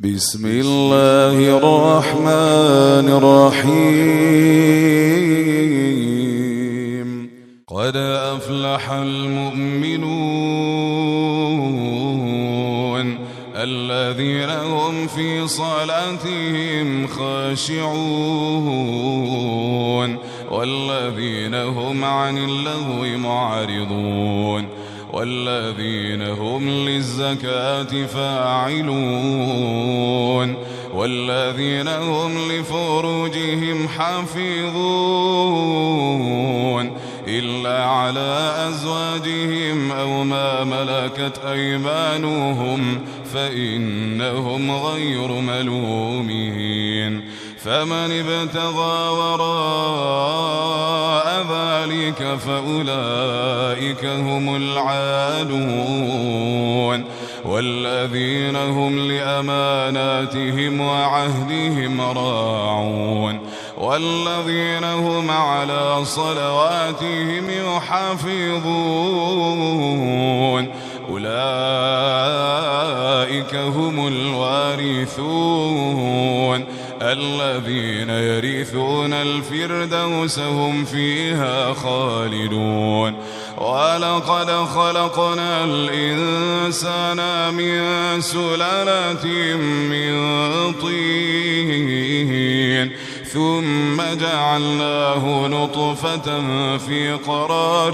بسم الله الرحمن الرحيم. قد أفلح المؤمنون الذين هم في صلاتهم خاشعون والذين هم عن اللغو معرضون والذين هم للزكاة فاعلون والذين هم لفروجهم حافظون إلا على أزواجهم أو ما ملكت أيمانهم فإنهم غير ملومين. فمن ابتغى وراء ذلك فأولئك هم العادون والذين هم لأماناتهم وعهدهم راعون والذين هم على صلواتهم يحافظون أولئك هم الوارثون الذين يرثون الفردوس هم فيها خالدون. ولقد خلقنا الإنسان من سلالة من طين ثم جعلناه نطفة في قرار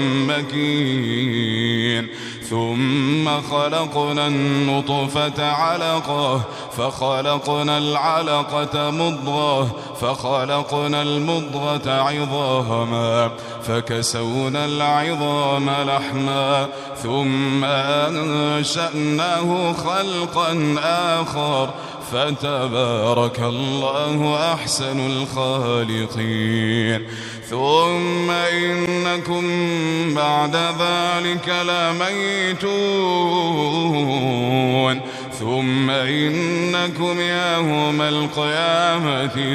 مكين ثم خلقنا النطفة علقة فخلقنا العلقة مضغة فخلقنا المضغة عظاما فكسونا العظام لحما ثم أنشأناه خلقا آخر فتبارك الله أحسن الخالقين. ثم إنكم بعد ذلك لميتون ثم إنكم يوم القيامة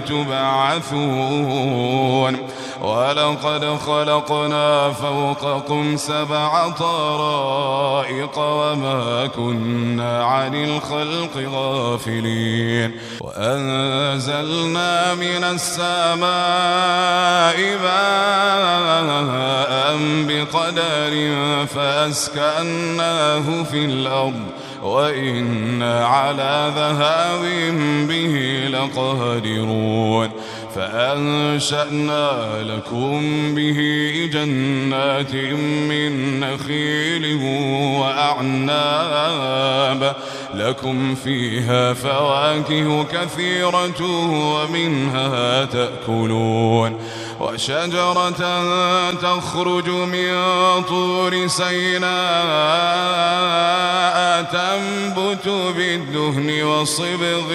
تبعثون. ولقد خلقنا فوقكم 7 طرائق وما كنا عن الخلق غافلين. وأنزلنا من السماء ماء بقدر فأسكناه في الأرض وإنا على ذهاب به لقادرون. فأنشأنا لكم به جنات من نخيل وأعناب لكم فيها فواكه كثيرة ومنها تأكلون. وشجرة تخرج من طور سيناء تنبت بالدهن وصبغ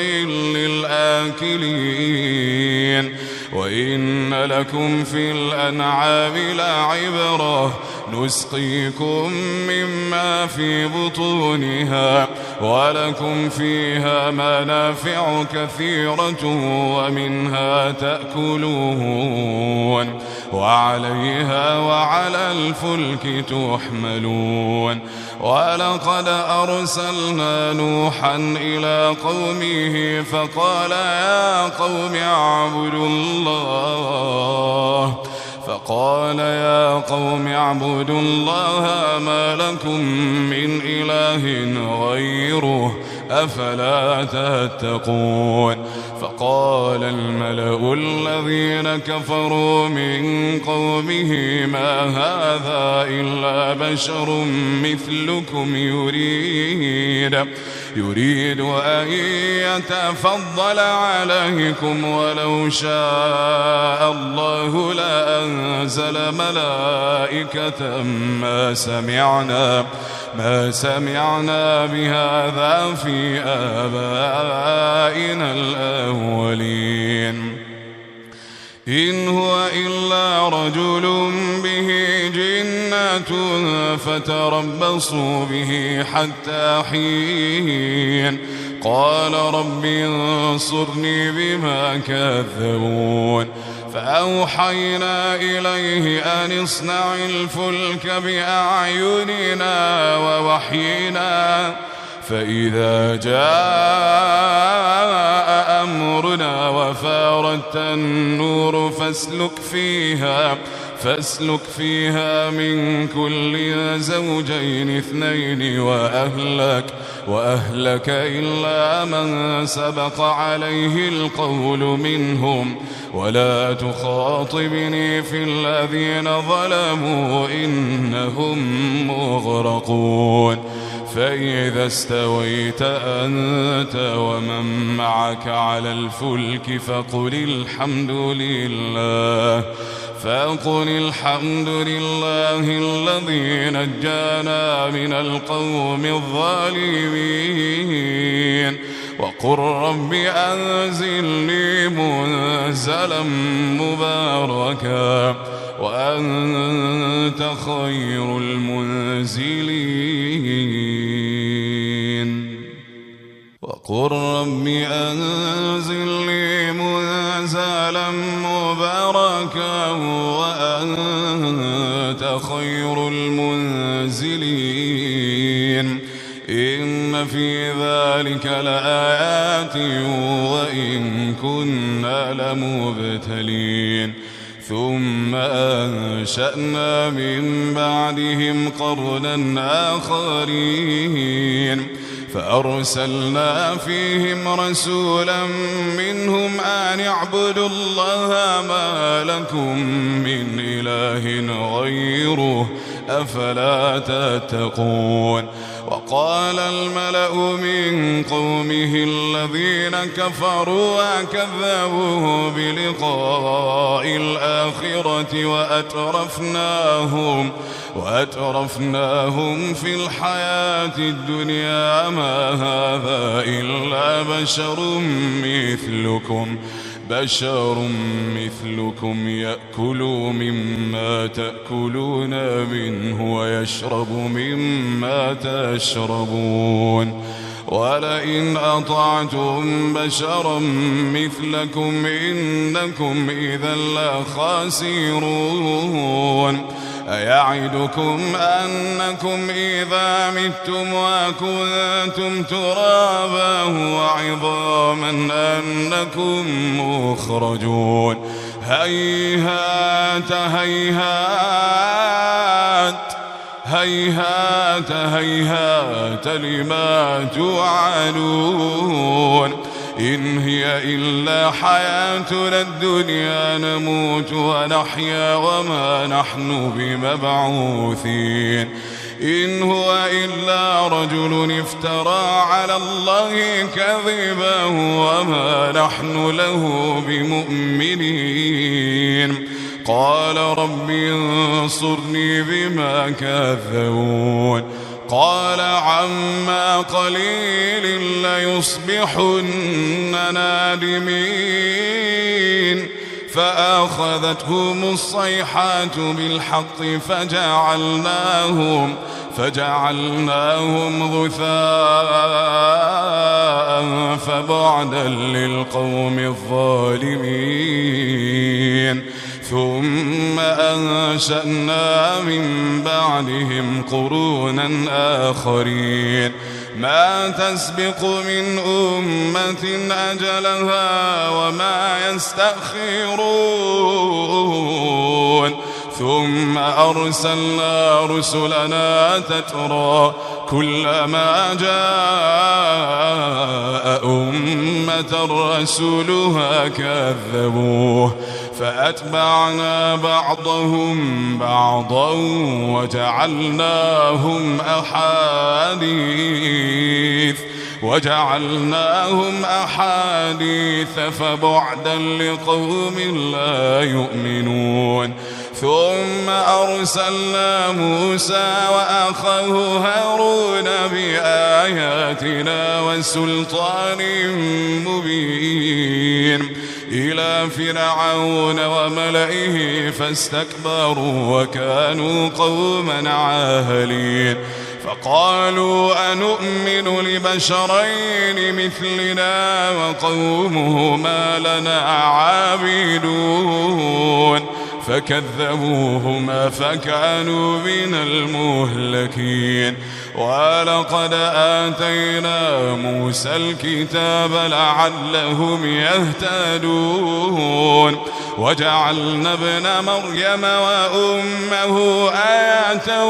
للآكلين. وإن لكم في الأنعام لعبرة نسقيكم مما في بطونها ولكم فيها منافع كثيرة ومنها تأكلون وعليها وعلى الفلك تحملون. ولقد أرسلنا نوحا إلى قومه فقال يا قوم اعبدوا الله ما لكم من إله غيره أفلا تتقون. فقال الملأ الذين كفروا من قومه ما هذا إلا بشر مثلكم يريد أن يتفضل عليكم ولو شاء الله لأنزل ملائكة ما سمعنا بهذا في آبائنا الأولين إن هو إلا رجل به جنة فتربصوا به حتى حين. قال رب انصرني بما كذبون. فأوحينا إليه أن اصنع الفلك بأعيننا ووحينا فإذا جاء التنور فاسلك فيها من كل زوجين اثنين وأهلك إلا من سبق عليه القول منهم ولا تخاطبني في الذين ظلموا إنهم مغرقون فإذا استويت أنت ومن معك على الفلك فقل الحمد لله الذي نجانا من القوم الظالمين وقل رب أنزلني منزلا مباركا وأنت خير المنزلين وقل رب أنزلني منزلا مباركا وأنت خير المنزلين إن في ذلك لآيات وإن كنا لمبتلين ثم أنشأنا من بعدهم قرنا آخرين فأرسلنا فيهم رسولا منهم أن اعبدوا الله ما لكم من إله غيره أفلا تتقون وقال الملأ من قومه الذين كفروا وكذبوا بلقاء الآخرة وأترفناهم في الحياة الدنيا ما هذا إلا بشر مثلكم يأكل مما تأكلون منه ويشرب مما تشربون ولئن أطعتم بشرا مثلكم إنكم إذا لخاسرون أيعدكم أنكم إذا متم وكنتم ترابا وعظاما أنكم مخرجون هيهات لما توعدون إن هي إلا حياتنا الدنيا نموت ونحيا وما نحن بمبعوثين إن هو إلا رجل افترى على الله كذبا وما نحن له بمؤمنين قال رب انصرني بما كذبون قال عما قليل ليصبحن نادمين فأخذتهم الصيحة بالحق فجعلناهم غثاء فبعدا للقوم الظالمين ثم أنشأنا من بعدهم قرونا آخرين ما تسبق من أمة أجلها وما يستأخرون ثم أرسلنا رسلنا تترى كلما جاء أمة رسولها كذبوه فأتبعنا بعضهم بعضا وجعلناهم أحاديث فبعدا لقوم لا يؤمنون ثم أرسلنا موسى وأخاه هارون بآياتنا وسلطان مبين إلى فرعون وملئه فاستكبروا وكانوا قوما عاهلين فقالوا أنؤمن لبشرين مثلنا وقومهما لنا عابدون فكذبوهما فكانوا من المهلكين. ولقد آتينا موسى الكتاب لعلهم يهتدون وجعلنا ابن مريم وأمه آية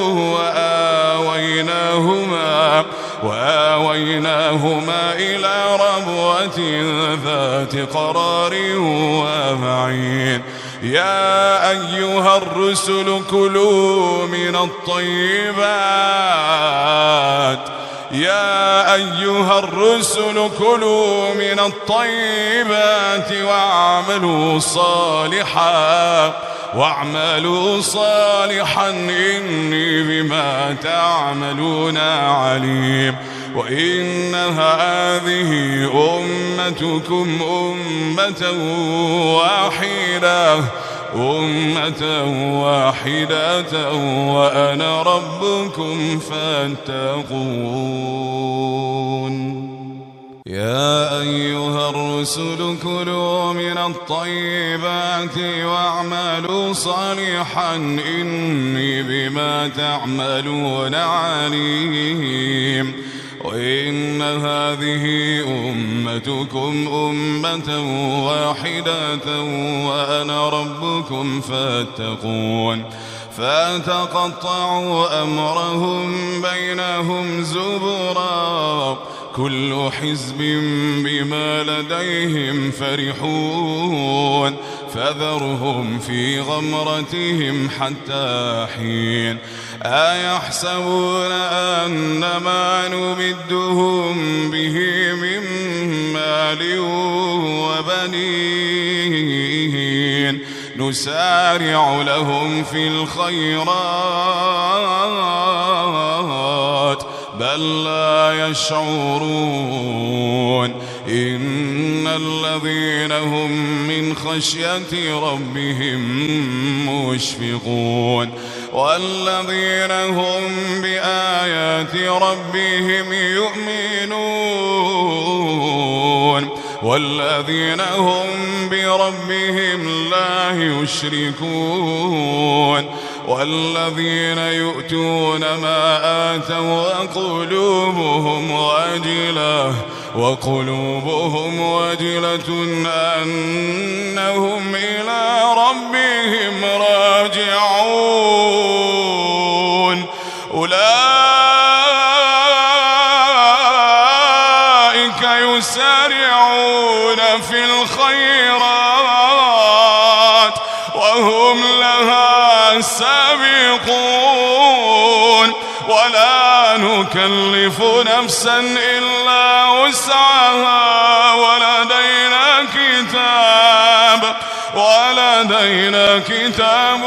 وآويناهما إلى ربوة ذات قرار ومعين. يا أيها الرسل كلوا من الطيبات واعملوا صالحا إني بما تعملون عليم. وإن هذه أمتكم أمة واحدة وأنا ربكم فاتقون. يا أيها الرسل كلوا من الطيبات واعملوا صالحا إني بما تعملون عليم. وإن هذه أمتكم أمة واحدة وأنا ربكم فاتقون. فتقطعوا أمرهم بينهم زبرا كل حزب بما لديهم فرحون. فذرهم في غمرتهم حتى حين. أيحسبون أن ما نمدهم به من مال وبنين نسارع لهم في الخيرات بل لا يشعرون. إن الذين هم من خشية ربهم مشفقون والذين هم بآيات ربهم يؤمنون والذين هم بربهم لا يشركون والذين يؤتون ما آتوا وقلوبهم وجلة أنهم إلى ربهم راجعون. أولئك يسارعون في الخيرات وهم لها سابقون ولا نكلف نفسا إلا وسعها ولدينا كتاب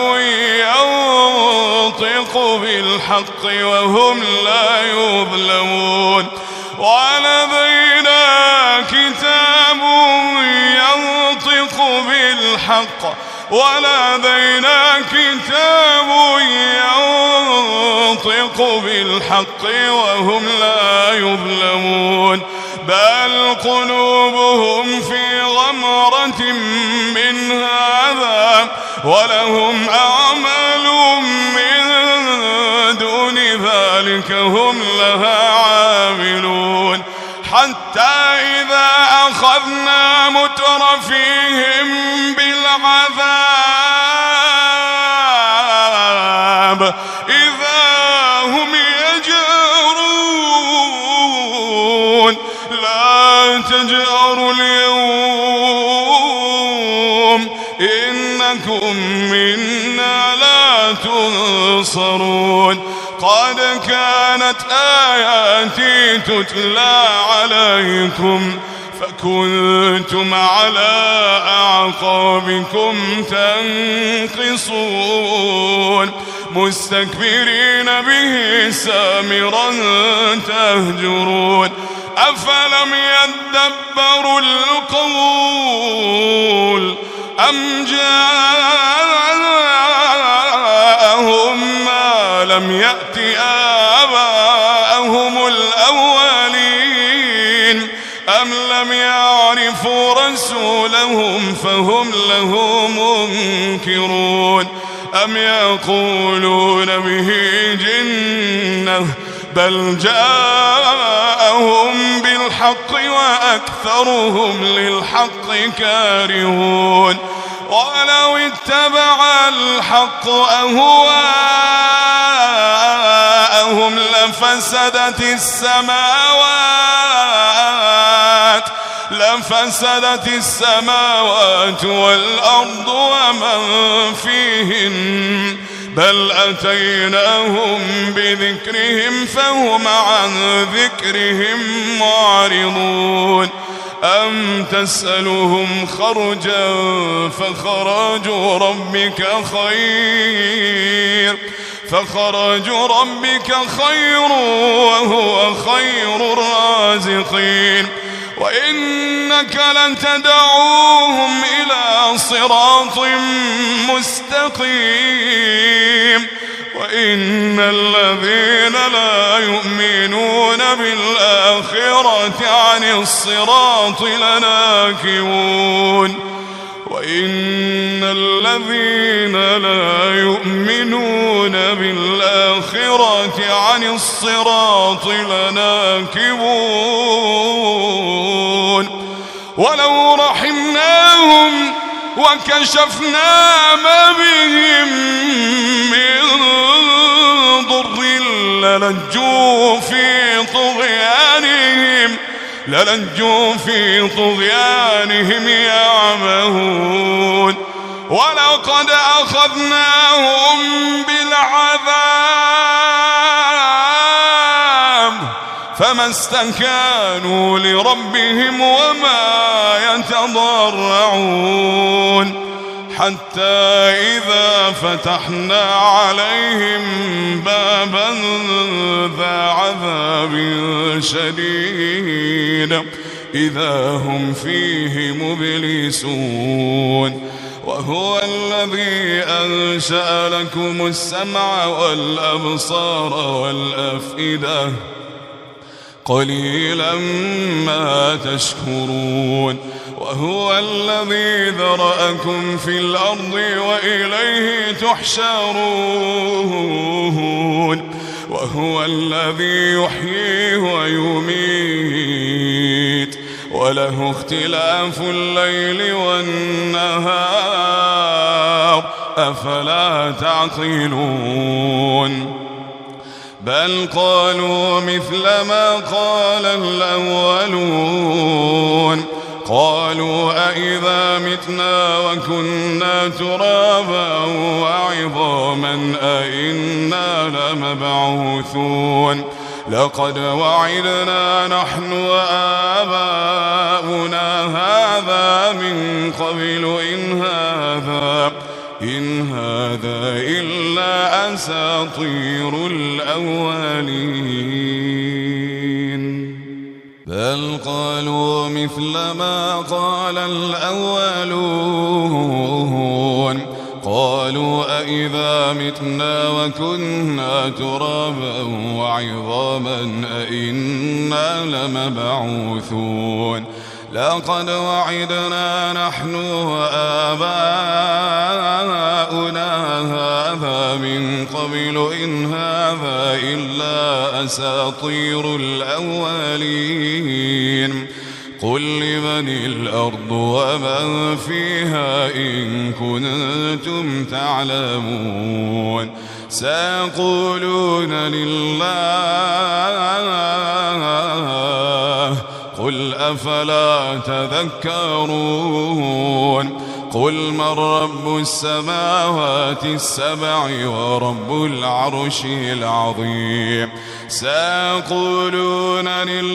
ينطق بالحق وهم لا يظلمون. ولدينا كتاب ينطق بالحق وهم لا يظلمون. بل قلوبهم في غمرة من هذا ولهم أعمال من دون ذلك هم لها عاملون. حتى إذا أخذنا مترفيهم بالعذاب إذا هم يجأرون. لا تجأروا اليوم إنكم منا لا تنصرون. قد كانت آياتي تتلى عليكم فكنتم على أعقابكم تنقصون مستكبرين به سامرا تهجرون. أفلم يدبروا القول أم جاءهم ما لم يأت آباءهم الأولين. أم لم يعرفوا رسولهم فهم له منكرون أم يقولون به جنة بل جاءهم بالحق وأكثرهم للحق كارهون ولو اتبع الحق أهواءهم لفسدت السماوات والأرض ومن فيهن بل أتيناهم بذكرهم فهم عن ذكرهم معرضون أم تسألهم خرجا فخرج ربك خير وهو خير الرازقين وإنك لن تدعوهم إلى صراط مستقيم وإن الذين لا يؤمنون بالآخرة عن الصراط لناكبون وإن الذين لا يؤمنون بالآخرة عن الصراط لناكبون ولو رحمناهم وكشفنا ما بهم من ضر للجوا في طغيانهم يعمهون ولقد أخذناهم بالعذاب فما استكانوا لربهم وما يتضرعون حتى إذا فتحنا عليهم بابا ذا عذاب شديد إذا هم فيه مبلسون وهو الذي أنشأ لكم السمع والأبصار والأفئدة قليلا ما تشكرون وهو الذي ذرأكم في الأرض وإليه تحشرون وهو الذي يحيي ويميت وله اختلاف الليل والنهار أفلا تعقلون بل قالوا مثل ما قال الأولون قالوا أئذا متنا وكنا ترابا وعظاما أئنا لمبعوثون لقد وعدنا نحن وآباؤنا هذا من قبل إن هذا إلا أساطير الأولين بل قالوا مثل ما قال الأولون قالوا أئذا متنا وكنا ترابا وعظاما أئنا لمبعوثون لقد وعدنا نحن وآباؤنا هذا من قبل إن هذا إلا أساطير الأولين قل لمن الأرض ومن فيها إن كنتم تعلمون سيقولون لله قل أفلا تذكرون قل من رب السماوات السبع ورب العرش العظيم سيقولون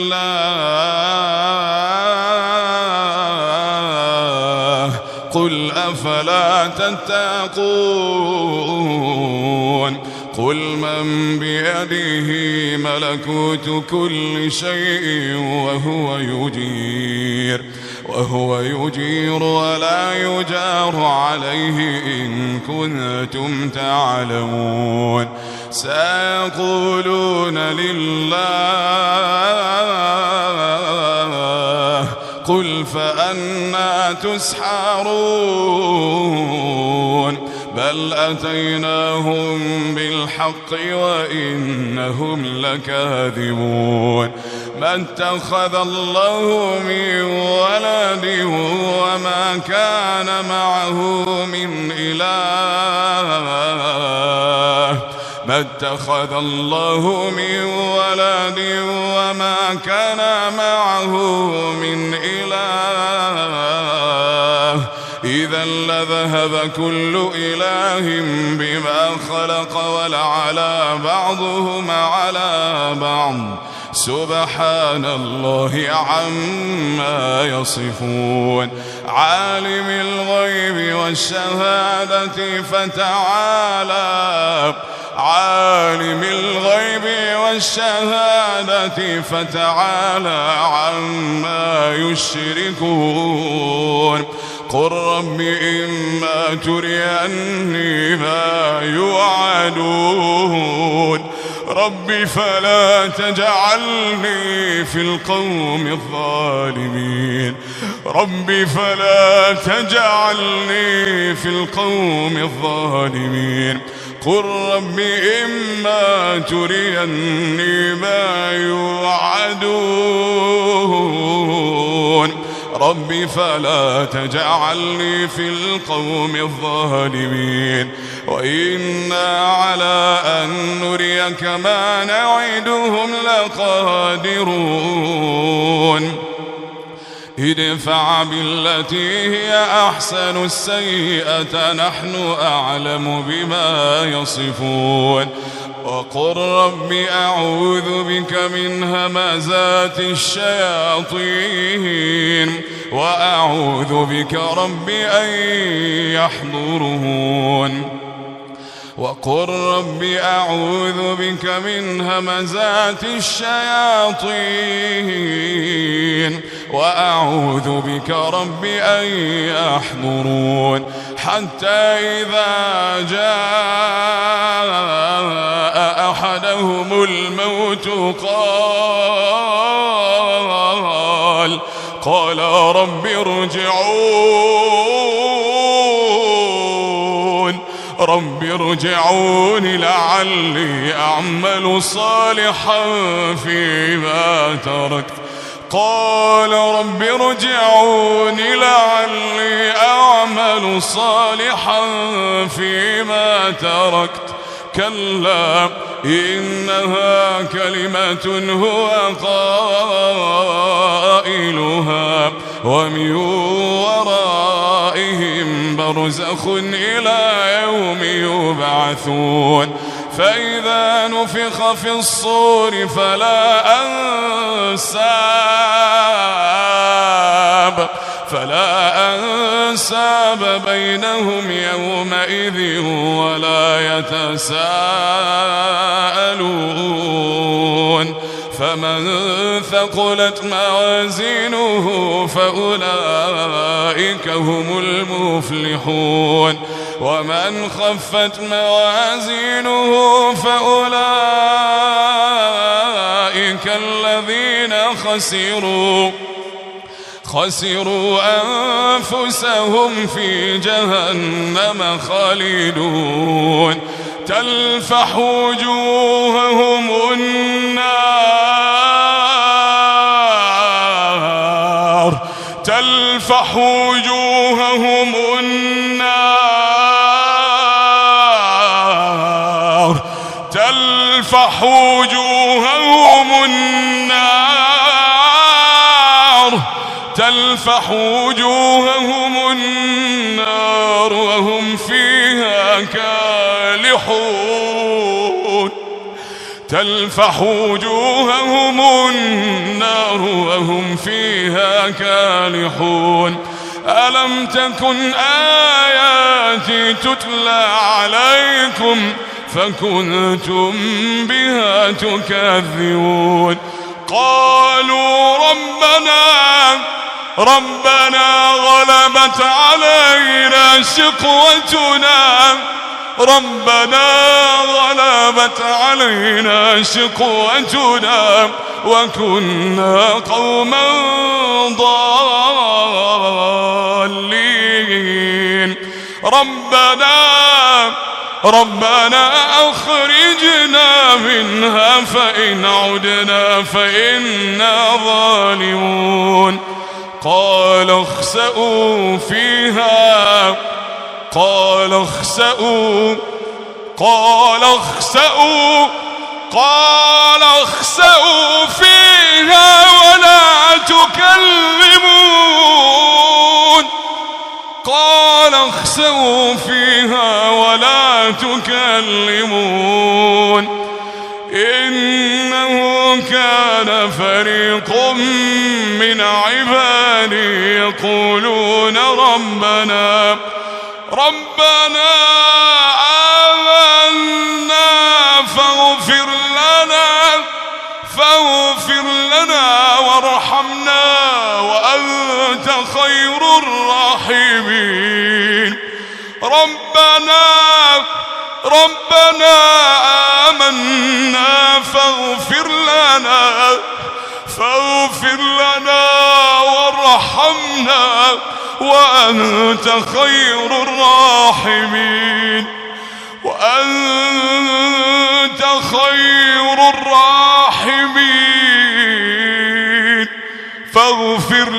لله قل أفلا تتقون قل من بيده ملكوت كل شيء وهو يجير ولا يجار عليه إن كنتم تعلمون سيقولون لله قل فأنى تسحرون بل أتيناهم بالحق وإنهم لكاذبون ما اتخذ الله من ولد وما كان معه من إله ما اتخذ الله من ولد وما كان معه من إله إذا لذهب كل إله بما خلق ولعلى بعضهم على بعض سبحان الله عما يصفون عالم الغيب والشهادة فتعالى عما يشركون قل رب إما تريني ما يوعدون رب فلا تجعلني في القوم الظالمين قل رب إما تريني ما يوعدون رب فلا تجعلني في القوم الظالمين وإنا على أن نريك ما نعدهم لقادرون ادفع بالتي هي أحسن السيئة نحن أعلم بما يصفون وقل رب أعوذ بك من همزات الشياطين وأعوذ بك رب أن يحضرون وقل رب أعوذ بك من همزات الشياطين وأعوذ بك رب أن يحضرون حتى إذا جاء أحدهم الموت قال رب ارجعون لعلي أعمل صالحا فيما تركت قال رب ارجعون لعلي أعمل صالحا فيما تركت كلا إنها كلمة هو قائلها ومن ورائهم برزخ إلى يوم يبعثون فإذا نفخ في الصور فلا أنساب بينهم يومئذ ولا يتساءلون فمن ثقلت موازينه فأولئك هم المفلحون ومن خفت موازينه فأولئك الذين خسروا أنفسهم في جهنم خالدون تلفح وجوههم النار تلفح وجوههم النار وهم فيها كالحون تلفح وجوههم النار وهم فيها كالحون ألم تكن آياتي تتلى عليكم فكنتم بها تكذبون قالوا ربنا غلبت علينا شقوتنا ربنا غلبت علينا شقوتنا وكنا قوما ضالين. ربنا أخرجنا منها فإن عدنا فإنا ظالمون. قال اخسئوا فيها ولا تكلمون. قال اخسئوا فيها ولا تكلمون. إنه كان فريق من عبادي يقولون ربنا آمنا فاغفر لنا وارحمنا وأنت خير الراحمين. ربنا آمنا فاغفر لنا وارحمنا وأنت خير الراحمين. فاغفر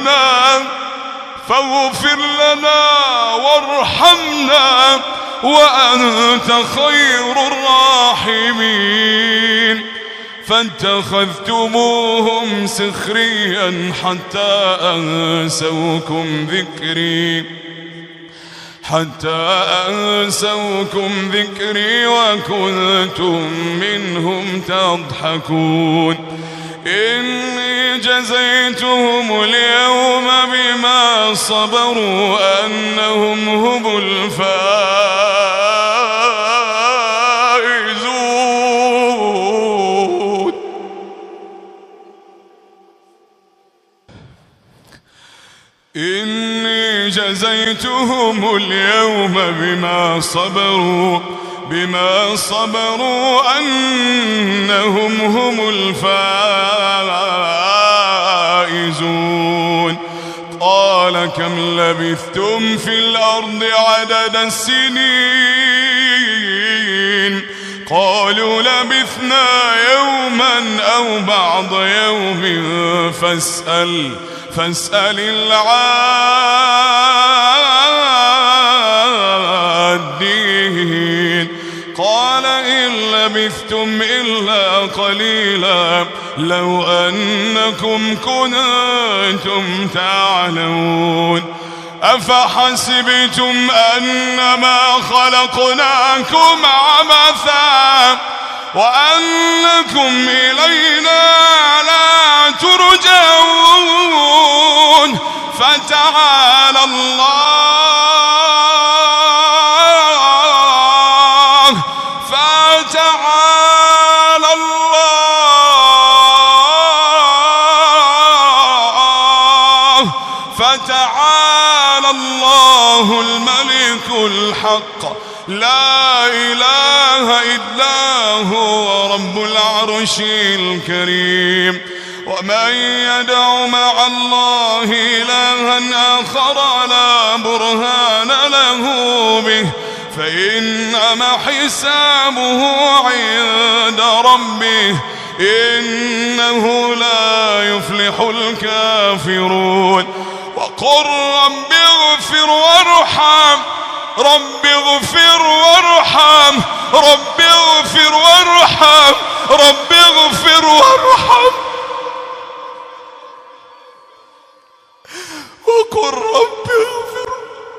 لنا وارحمنا وأنت خير الراحمين. فاتخذتموهم سخريا حتى أنسوكم ذكري وكنتم منهم تضحكون. إني جزيتهم اليوم بما صبروا أنهم هم الفائزون. إني جزيتهم اليوم بما صبروا أنهم هم الفائزون. قال كم لبثتم في الأرض عدد السنين؟ قالوا لبثنا يوما أو بعض يوم فاسأل العادين. قال إن لبثتم إلا قليلا لو أنكم كنتم تعلمون. أفحسبتم أنما خلقناكم عبثا وأنكم إلينا لا ترجعون. فتعالى الله الملك الحق لا إله إلا هو رب العرش الكريم. ومن يدع مع الله إلها آخر لا برهان له به فإنما حسابه عند ربه إنه لا يفلح الكافرون. وقل رب اغفر وارحم رب اغفر وارحم رب اغفر وارحم رب اغفر وارحم. وقل رب اغفر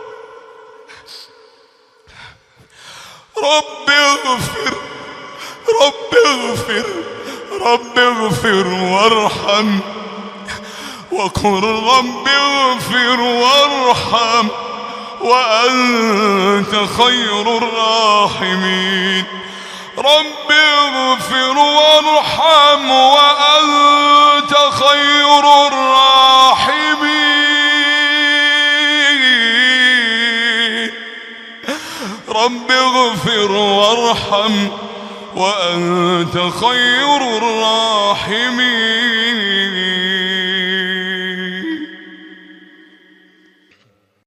رب اغفر رب اغفر رب اغفر وارحم. وقل رب اغفر وارحم وأنت خير الراحمين. رب اغفر وارحم وأنت خير الراحمين. رب اغفر وارحم وأنت خير الراحمين.